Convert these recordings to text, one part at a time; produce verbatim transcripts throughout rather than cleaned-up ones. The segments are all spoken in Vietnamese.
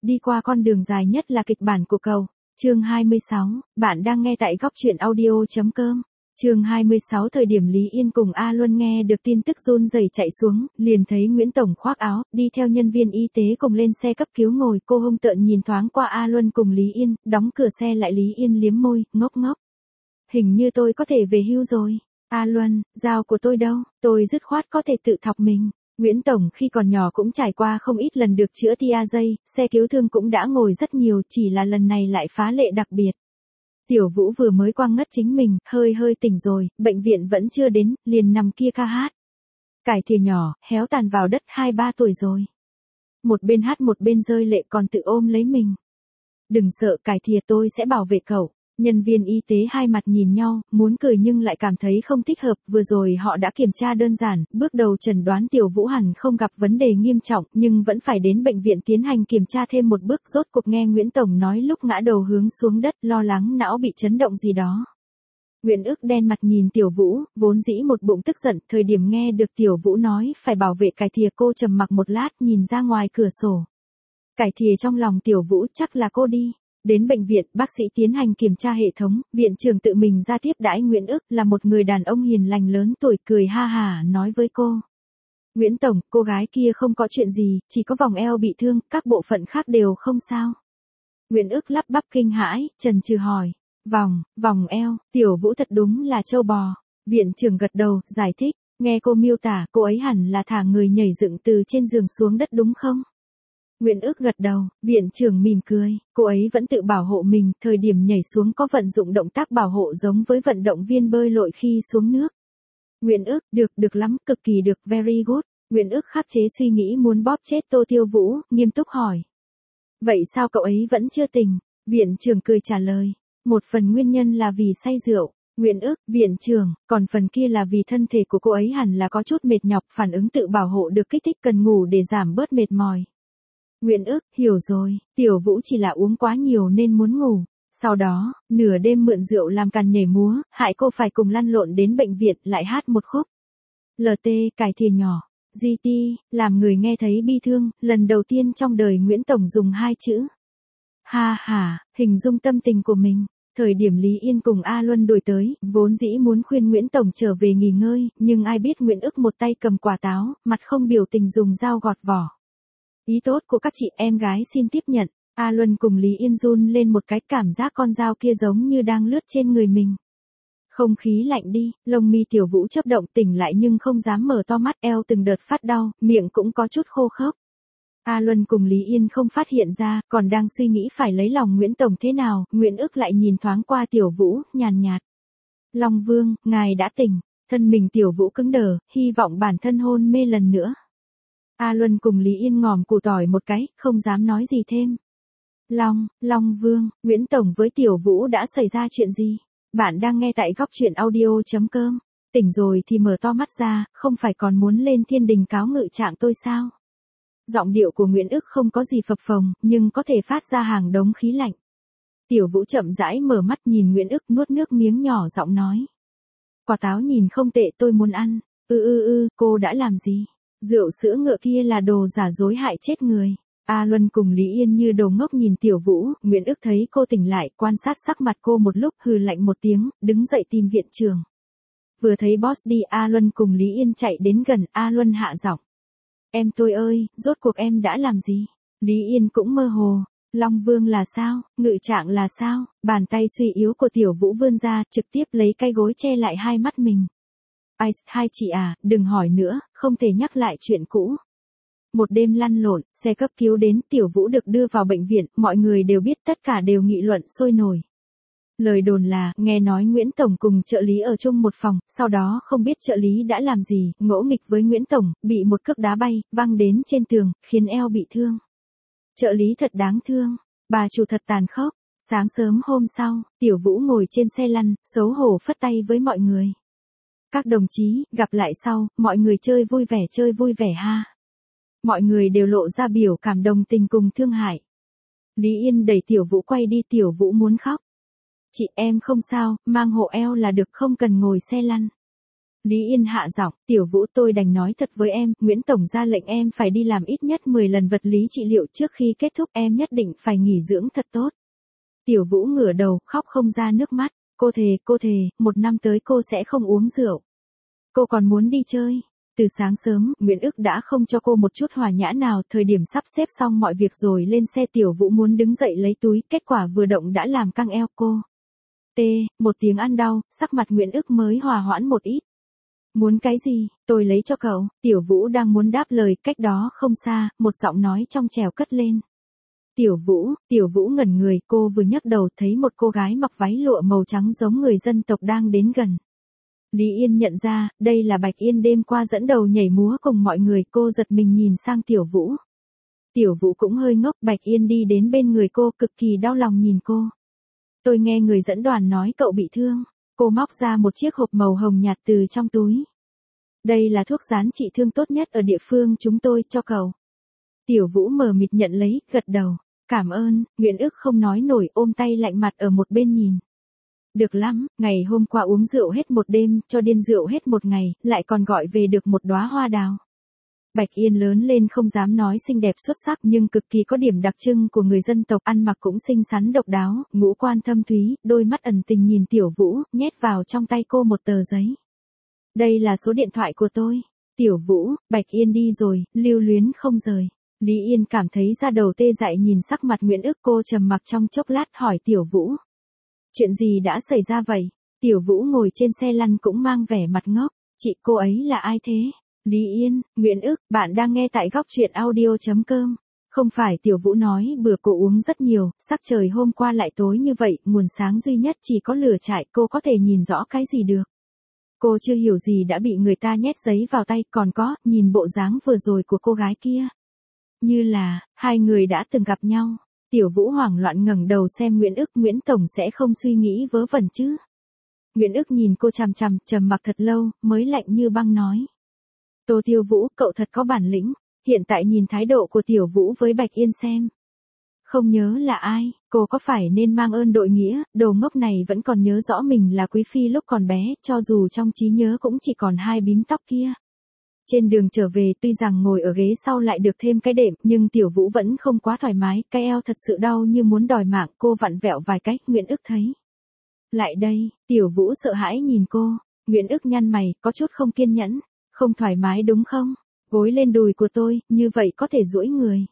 đi qua con đường dài nhất là kịch bản của cầu. Chương hai mươi sáu, bạn đang nghe tại góc truyện audio chấm com. Chương hai mươi sáu thời điểm Lý Yên cùng A Luân nghe được tin tức run rẩy chạy xuống, liền thấy Nguyễn Tổng khoác áo, đi theo nhân viên y tế cùng lên xe cấp cứu ngồi, cô hung tợn nhìn thoáng qua A Luân cùng Lý Yên, đóng cửa xe lại. Lý Yên liếm môi, ngốc ngốc. Hình như tôi có thể về hưu rồi. A Luân, dao của tôi đâu, tôi dứt khoát có thể tự thọc mình. Nguyễn Tổng khi còn nhỏ cũng trải qua không ít lần được chữa tia dây, xe cứu thương cũng đã ngồi rất nhiều, chỉ là lần này lại phá lệ đặc biệt. Tiểu Vũ vừa mới quăng ngất chính mình, hơi hơi tỉnh rồi, bệnh viện vẫn chưa đến, liền nằm kia ca hát. Cải thìa nhỏ, héo tàn vào đất hai ba tuổi rồi. Một bên hát một bên rơi lệ còn tự ôm lấy mình. Đừng sợ cải thìa, tôi sẽ bảo vệ cậu. Nhân viên y tế hai mặt nhìn nhau, muốn cười nhưng lại cảm thấy không thích hợp, vừa rồi họ đã kiểm tra đơn giản, bước đầu chẩn đoán Tiểu Vũ hẳn không gặp vấn đề nghiêm trọng, nhưng vẫn phải đến bệnh viện tiến hành kiểm tra thêm một bước. Rốt cuộc nghe Nguyễn Tổng nói lúc ngã đầu hướng xuống đất, lo lắng não bị chấn động gì đó. Nguyễn Ước đen mặt nhìn Tiểu Vũ, vốn dĩ một bụng tức giận, thời điểm nghe được Tiểu Vũ nói phải bảo vệ cải thìa cô trầm mặc một lát nhìn ra ngoài cửa sổ. Cải thìa trong lòng Tiểu Vũ chắc là cô đi. Đến bệnh viện, bác sĩ tiến hành kiểm tra hệ thống, viện trưởng tự mình ra tiếp đãi Nguyễn Ước, là một người đàn ông hiền lành lớn tuổi, cười ha hả nói với cô. Nguyễn Tổng, cô gái kia không có chuyện gì, chỉ có vòng eo bị thương, các bộ phận khác đều không sao. Nguyễn Ước lắp bắp kinh hãi, chần chừ hỏi. Vòng, vòng eo, Tiểu Vũ thật đúng là trâu bò. Viện trưởng gật đầu, giải thích, nghe cô miêu tả, cô ấy hẳn là thả người nhảy dựng từ trên giường xuống đất đúng không? Nguyễn Ước gật đầu, viện trưởng mỉm cười, cô ấy vẫn tự bảo hộ mình, thời điểm nhảy xuống có vận dụng động tác bảo hộ giống với vận động viên bơi lội khi xuống nước. Nguyễn Ước, được, được lắm, cực kỳ được, very good. Nguyễn Ước khắc chế suy nghĩ muốn bóp chết Tô Tiêu Vũ, nghiêm túc hỏi. Vậy sao cậu ấy vẫn chưa tỉnh? Viện trưởng cười trả lời, một phần nguyên nhân là vì say rượu. Nguyễn Ước, viện trưởng, còn phần kia là vì thân thể của cô ấy hẳn là có chút mệt nhọc, phản ứng tự bảo hộ được kích thích, cần ngủ để giảm bớt mệt mỏi. Nguyễn Ước, hiểu rồi, Tiểu Vũ chỉ là uống quá nhiều nên muốn ngủ. Sau đó, nửa đêm mượn rượu làm càn nhảy múa, hại cô phải cùng lăn lộn đến bệnh viện lại hát một khúc. lờ tê, cải thìa nhỏ, giê tê, làm người nghe thấy bi thương, lần đầu tiên trong đời Nguyễn Tổng dùng hai chữ. Ha ha, hình dung tâm tình của mình. Thời điểm Lý Yên cùng A Luân đuổi tới, vốn dĩ muốn khuyên Nguyễn Tổng trở về nghỉ ngơi, nhưng ai biết Nguyễn Ước một tay cầm quả táo, mặt không biểu tình dùng dao gọt vỏ. Ý tốt của các chị em gái xin tiếp nhận. A Luân cùng Lý Yên run lên một cái, cảm giác con dao kia giống như đang lướt trên người mình. Không khí lạnh đi, lông mi Tiểu Vũ chớp động, tỉnh lại nhưng không dám mở to mắt, eo từng đợt phát đau, miệng cũng có chút khô khốc. A Luân cùng Lý Yên không phát hiện ra, còn đang suy nghĩ phải lấy lòng Nguyễn Tổng thế nào, Nguyễn Ước lại nhìn thoáng qua Tiểu Vũ, nhàn nhạt. Long Vương, ngài đã tỉnh. Thân mình Tiểu Vũ cứng đờ, hy vọng bản thân hôn mê lần nữa. A Luân cùng Lý Yên ngòm củ tỏi một cái, không dám nói gì thêm. Long, Long Vương, Nguyễn Tổng với Tiểu Vũ đã xảy ra chuyện gì? Bạn đang nghe tại góc truyện audio chấm com. Tỉnh rồi thì mở to mắt ra, không phải còn muốn lên thiên đình cáo ngự trạng tôi sao? Giọng điệu của Nguyễn Ước không có gì phập phồng, nhưng có thể phát ra hàng đống khí lạnh. Tiểu Vũ chậm rãi mở mắt nhìn Nguyễn Ước, nuốt nước miếng nhỏ giọng nói. Quả táo nhìn không tệ, tôi muốn ăn. Ư ư ư, cô đã làm gì? Rượu sữa ngựa kia là đồ giả dối hại chết người. A Luân cùng Lý Yên như đồ ngốc nhìn Tiểu Vũ, Nguyễn Ước thấy cô tỉnh lại, quan sát sắc mặt cô một lúc, hừ lạnh một tiếng, đứng dậy tìm viện trưởng. Vừa thấy boss đi, A Luân cùng Lý Yên chạy đến gần, A Luân hạ giọng. Em tôi ơi, rốt cuộc em đã làm gì? Lý Yên cũng mơ hồ. Long Vương là sao? Ngự trạng là sao? Bàn tay suy yếu của Tiểu Vũ vươn ra, trực tiếp lấy cái gối che lại hai mắt mình. Ice, hai chị à, đừng hỏi nữa, không thể nhắc lại chuyện cũ. Một đêm lăn lộn, xe cấp cứu đến, Tiểu Vũ được đưa vào bệnh viện, mọi người đều biết, tất cả đều nghị luận sôi nổi. Lời đồn là, nghe nói Nguyễn Tổng cùng trợ lý ở chung một phòng, sau đó không biết trợ lý đã làm gì, ngỗ nghịch với Nguyễn Tổng, bị một cước đá bay, văng đến trên tường, khiến eo bị thương. Trợ lý thật đáng thương, bà chủ thật tàn khốc. Sáng sớm hôm sau, Tiểu Vũ ngồi trên xe lăn, xấu hổ phất tay với mọi người. Các đồng chí, gặp lại sau, mọi người chơi vui vẻ chơi vui vẻ ha. Mọi người đều lộ ra biểu cảm đồng tình cùng thương hại. Lý Yên đẩy Tiểu Vũ quay đi, Tiểu Vũ muốn khóc. Chị em không sao, mang hộ eo là được, không cần ngồi xe lăn. Lý Yên hạ giọng, Tiểu Vũ tôi đành nói thật với em, Nguyễn Tổng ra lệnh em phải đi làm ít nhất mười lần vật lý trị liệu trước khi kết thúc, em nhất định phải nghỉ dưỡng thật tốt. Tiểu Vũ ngửa đầu, khóc không ra nước mắt, cô thề, cô thề, một năm tới cô sẽ không uống rượu. Cô còn muốn đi chơi. Từ sáng sớm, Nguyễn Ức đã không cho cô một chút hòa nhã nào, thời điểm sắp xếp xong mọi việc rồi lên xe Tiểu Vũ muốn đứng dậy lấy túi, kết quả vừa động đã làm căng eo cô. T, một tiếng ăn đau, sắc mặt Nguyễn Ức mới hòa hoãn một ít. Muốn cái gì, tôi lấy cho cậu, Tiểu Vũ đang muốn đáp lời, cách đó không xa, một giọng nói trong trẻo cất lên. Tiểu Vũ, Tiểu Vũ ngẩn người, cô vừa nhấc đầu thấy một cô gái mặc váy lụa màu trắng giống người dân tộc đang đến gần. Lý Yên nhận ra, đây là Bạch Yên đêm qua dẫn đầu nhảy múa cùng mọi người, cô giật mình nhìn sang Tiểu Vũ. Tiểu Vũ cũng hơi ngốc, Bạch Yên đi đến bên người cô, cực kỳ đau lòng nhìn cô. Tôi nghe người dẫn đoàn nói cậu bị thương. Cô móc ra một chiếc hộp màu hồng nhạt từ trong túi. Đây là thuốc dán trị thương tốt nhất ở địa phương chúng tôi, cho cậu. Tiểu Vũ mờ mịt nhận lấy, gật đầu. Cảm ơn, Nguyễn Ức không nói nổi, ôm tay lạnh mặt ở một bên nhìn. Được lắm, ngày hôm qua uống rượu hết một đêm, cho điên rượu hết một ngày, lại còn gọi về được một đóa hoa đào. Bạch Yên lớn lên không dám nói xinh đẹp xuất sắc nhưng cực kỳ có điểm đặc trưng của người dân tộc, ăn mặc cũng xinh xắn độc đáo, ngũ quan thâm thúy, đôi mắt ẩn tình nhìn Tiểu Vũ, nhét vào trong tay cô một tờ giấy. Đây là số điện thoại của tôi. Tiểu Vũ, Bạch Yên đi rồi, lưu luyến không rời. Lý Yên cảm thấy da đầu tê dại nhìn sắc mặt Nguyễn Ức, cô trầm mặc trong chốc lát hỏi Tiểu Vũ. Chuyện gì đã xảy ra vậy? Tiểu Vũ ngồi trên xe lăn cũng mang vẻ mặt ngốc. Chị, cô ấy là ai thế? Lý Yên, Nguyễn Ức, bạn đang nghe tại góc truyện audio chấm com. Không phải, Tiểu Vũ nói bữa cô uống rất nhiều, sắc trời hôm qua lại tối như vậy, nguồn sáng duy nhất chỉ có lửa trại, cô có thể nhìn rõ cái gì được. Cô chưa hiểu gì đã bị người ta nhét giấy vào tay, còn có, nhìn bộ dáng vừa rồi của cô gái kia. Như là, hai người đã từng gặp nhau. Tiểu Vũ hoảng loạn ngẩng đầu xem Nguyễn Ức, Nguyễn Tổng sẽ không suy nghĩ vớ vẩn chứ. Nguyễn Ức nhìn cô chằm chằm, trầm mặc thật lâu, mới lạnh như băng nói. Tô Tiêu Vũ, cậu thật có bản lĩnh, hiện tại nhìn thái độ của Tiểu Vũ với Bạch Yên xem. Không nhớ là ai, cô có phải nên mang ơn đội nghĩa, đồ ngốc này vẫn còn nhớ rõ mình là quý phi lúc còn bé, cho dù trong trí nhớ cũng chỉ còn hai bím tóc kia. Trên đường trở về tuy rằng ngồi ở ghế sau lại được thêm cái đệm, nhưng Tiểu Vũ vẫn không quá thoải mái, cái eo thật sự đau như muốn đòi mạng, cô vặn vẹo vài cách, Nguyễn Ức thấy. Lại đây, Tiểu Vũ sợ hãi nhìn cô, Nguyễn Ức nhăn mày, có chút không kiên nhẫn, không thoải mái đúng không? Gối lên đùi của tôi, như vậy có thể duỗi người.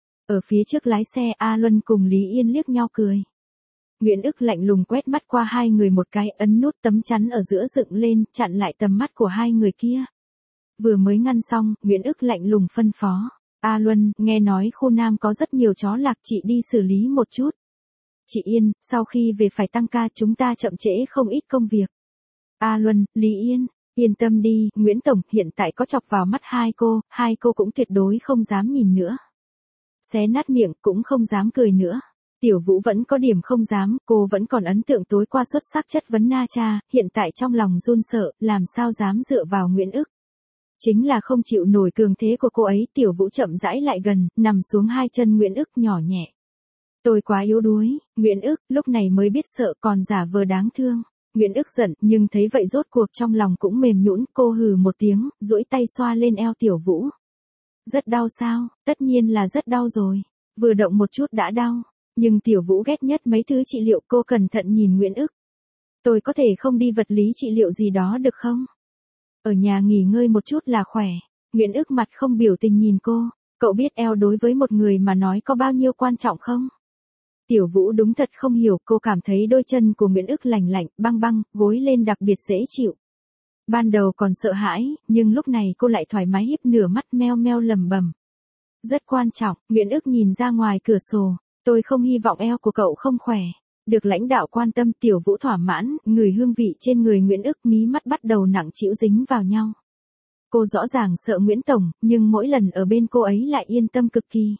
Ở phía trước lái xe A Luân cùng Lý Yên liếc nhau cười. Nguyễn Ức lạnh lùng quét mắt qua hai người một cái, ấn nút tấm chắn ở giữa dựng lên, chặn lại tầm mắt của hai người kia. Vừa mới ngăn xong, Nguyễn Ức lạnh lùng phân phó. A Luân, nghe nói khu Nam có rất nhiều chó lạc, chị đi xử lý một chút. Chị Yên, sau khi về phải tăng ca, chúng ta chậm trễ không ít công việc. A Luân, Lý Yên, yên tâm đi, Nguyễn Tổng, hiện tại có chọc vào mắt hai cô, hai cô cũng tuyệt đối không dám nhìn nữa. Xé nát miệng, cũng không dám cười nữa. Tiểu Vũ vẫn có điểm không dám, cô vẫn còn ấn tượng tối qua xuất sắc chất vấn Na Cha, hiện tại trong lòng run sợ, làm sao dám dựa vào Nguyễn Ức. Chính là không chịu nổi cường thế của cô ấy, Tiểu Vũ chậm rãi lại gần, nằm xuống hai chân Nguyễn Ức nhỏ nhẹ. Tôi quá yếu đuối, Nguyễn Ức, lúc này mới biết sợ còn giả vờ đáng thương. Nguyễn Ức giận, nhưng thấy vậy rốt cuộc trong lòng cũng mềm nhũn, cô hừ một tiếng, duỗi tay xoa lên eo Tiểu Vũ. Rất đau sao? Tất nhiên là rất đau rồi. Vừa động một chút đã đau. Nhưng Tiểu Vũ ghét nhất mấy thứ trị liệu, cô cẩn thận nhìn Nguyễn Ức. Tôi có thể không đi vật lý trị liệu gì đó được không? Ở nhà nghỉ ngơi một chút là khỏe. Nguyễn Ức mặt không biểu tình nhìn cô. Cậu biết eo đối với một người mà nói có bao nhiêu quan trọng không? Tiểu Vũ đúng thật không hiểu, cô cảm thấy đôi chân của Nguyễn Ức lành lạnh, băng băng, gối lên đặc biệt dễ chịu. Ban đầu còn sợ hãi, nhưng lúc này cô lại thoải mái híp nửa mắt meo meo lẩm bẩm. Rất quan trọng, Nguyễn Ức nhìn ra ngoài cửa sổ, tôi không hy vọng eo của cậu không khỏe. Được lãnh đạo quan tâm, Tiểu Vũ thỏa mãn, ngửi hương vị trên người Nguyễn Ức, mí mắt bắt đầu nặng trĩu dính vào nhau. Cô rõ ràng sợ Nguyễn Tổng, nhưng mỗi lần ở bên cô ấy lại yên tâm cực kỳ.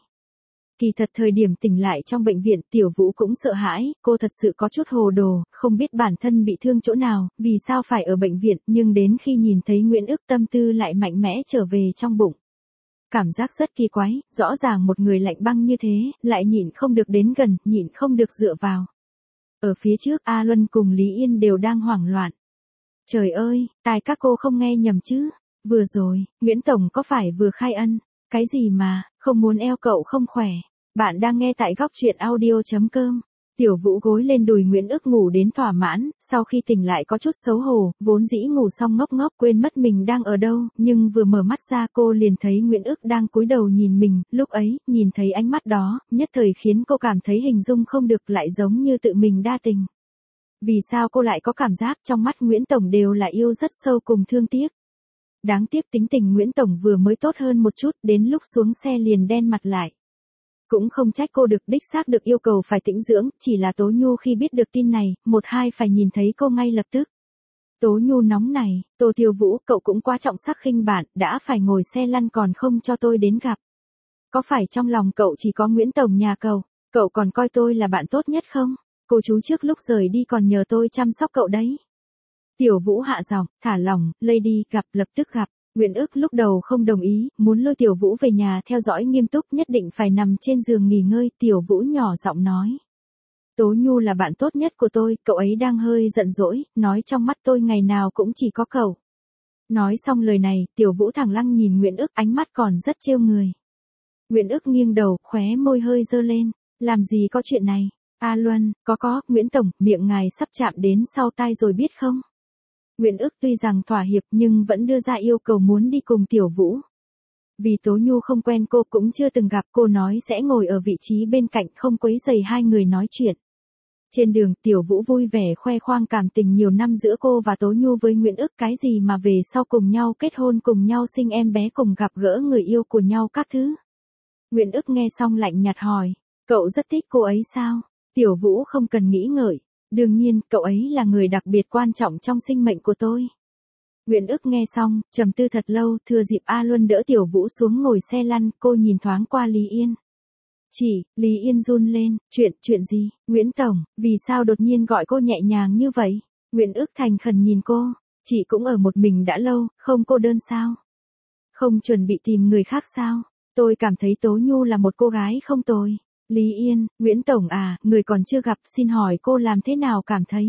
Kỳ thật thời điểm tỉnh lại trong bệnh viện, Tiểu Vũ cũng sợ hãi, cô thật sự có chút hồ đồ, không biết bản thân bị thương chỗ nào, vì sao phải ở bệnh viện, nhưng đến khi nhìn thấy Nguyễn Ức tâm tư lại mạnh mẽ trở về trong bụng. Cảm giác rất kỳ quái, rõ ràng một người lạnh băng như thế, lại nhịn không được đến gần, nhịn không được dựa vào. Ở phía trước A Luân cùng Lý Yên đều đang hoảng loạn. Trời ơi, tai các cô không nghe nhầm chứ. Vừa rồi, Nguyễn Tổng có phải vừa khai ân? Cái gì mà, không muốn eo cậu không khỏe. Bạn đang nghe tại góc chuyện audio.com. Tiểu Vũ gối lên đùi Nguyễn Ước ngủ đến thỏa mãn, sau khi tỉnh lại có chút xấu hổ, vốn dĩ ngủ xong ngốc ngốc quên mất mình đang ở đâu, nhưng vừa mở mắt ra cô liền thấy Nguyễn Ước đang cúi đầu nhìn mình, lúc ấy, nhìn thấy ánh mắt đó, nhất thời khiến cô cảm thấy hình dung không được lại giống như tự mình đa tình. Vì sao cô lại có cảm giác trong mắt Nguyễn Tổng đều là yêu rất sâu cùng thương tiếc. Đáng tiếc tính tình Nguyễn Tổng vừa mới tốt hơn một chút, đến lúc xuống xe liền đen mặt lại. Cũng không trách cô được đích xác được yêu cầu phải tĩnh dưỡng, chỉ là Tố Nhu khi biết được tin này, một hai phải nhìn thấy cô ngay lập tức. Tố Nhu nóng này, Tô Tiêu Vũ, cậu cũng quá trọng sắc khinh bạn, đã phải ngồi xe lăn còn không cho tôi đến gặp. Có phải trong lòng cậu chỉ có Nguyễn Tổng nhà cậu, cậu còn coi tôi là bạn tốt nhất không? Cô chú trước lúc rời đi còn nhờ tôi chăm sóc cậu đấy. Tiểu Vũ hạ giọng, thả lỏng, Lady gặp lập tức gặp. Nguyễn Ước lúc đầu không đồng ý, muốn lôi Tiểu Vũ về nhà theo dõi nghiêm túc, nhất định phải nằm trên giường nghỉ ngơi. Tiểu Vũ nhỏ giọng nói. Tố Nhu là bạn tốt nhất của tôi, cậu ấy đang hơi giận dỗi, nói trong mắt tôi ngày nào cũng chỉ có cậu. Nói xong lời này, Tiểu Vũ thẳng lăng nhìn Nguyễn Ước, ánh mắt còn rất trêu người. Nguyễn Ước nghiêng đầu, khóe môi hơi dơ lên. Làm gì có chuyện này? A Luân, có có, Nguyễn Tổng, miệng ngài sắp chạm đến sau tai rồi biết không? Nguyễn Ước tuy rằng thỏa hiệp nhưng vẫn đưa ra yêu cầu muốn đi cùng Tiểu Vũ. Vì Tố Nhu không quen cô cũng chưa từng gặp, cô nói sẽ ngồi ở vị trí bên cạnh không quấy rầy hai người nói chuyện. Trên đường Tiểu Vũ vui vẻ khoe khoang cảm tình nhiều năm giữa cô và Tố Nhu với Nguyễn Ước, cái gì mà về sau cùng nhau kết hôn, cùng nhau sinh em bé, cùng gặp gỡ người yêu của nhau các thứ. Nguyễn Ước nghe xong lạnh nhạt hỏi, cậu rất thích cô ấy sao? Tiểu Vũ không cần nghĩ ngợi. Đương nhiên, cậu ấy là người đặc biệt quan trọng trong sinh mệnh của tôi. Nguyễn Ước nghe xong, trầm tư thật lâu, thừa dịp A Luân đỡ Tiểu Vũ xuống ngồi xe lăn, cô nhìn thoáng qua Lý Yên. Chỉ, Lý Yên run lên, chuyện, chuyện gì? Nguyễn Tổng, vì sao đột nhiên gọi cô nhẹ nhàng như vậy? Nguyễn Ước thành khẩn nhìn cô, chị cũng ở một mình đã lâu, không cô đơn sao? Không chuẩn bị tìm người khác sao? Tôi cảm thấy Tố Nhu là một cô gái không tồi. Lý Yên, Nguyễn Tổng à, người còn chưa gặp, xin hỏi cô làm thế nào cảm thấy?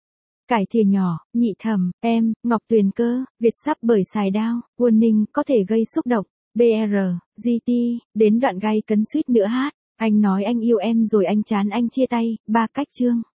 Cải thìa nhỏ, nhị thẩm, em, Ngọc Tuyền Cơ, Việt sắp bởi xài đao, warning, có thể gây xúc động, bê rờ, giê tê, đến đoạn gay cấn suýt nữa hát, anh nói anh yêu em rồi anh chán anh chia tay, ba cách chương.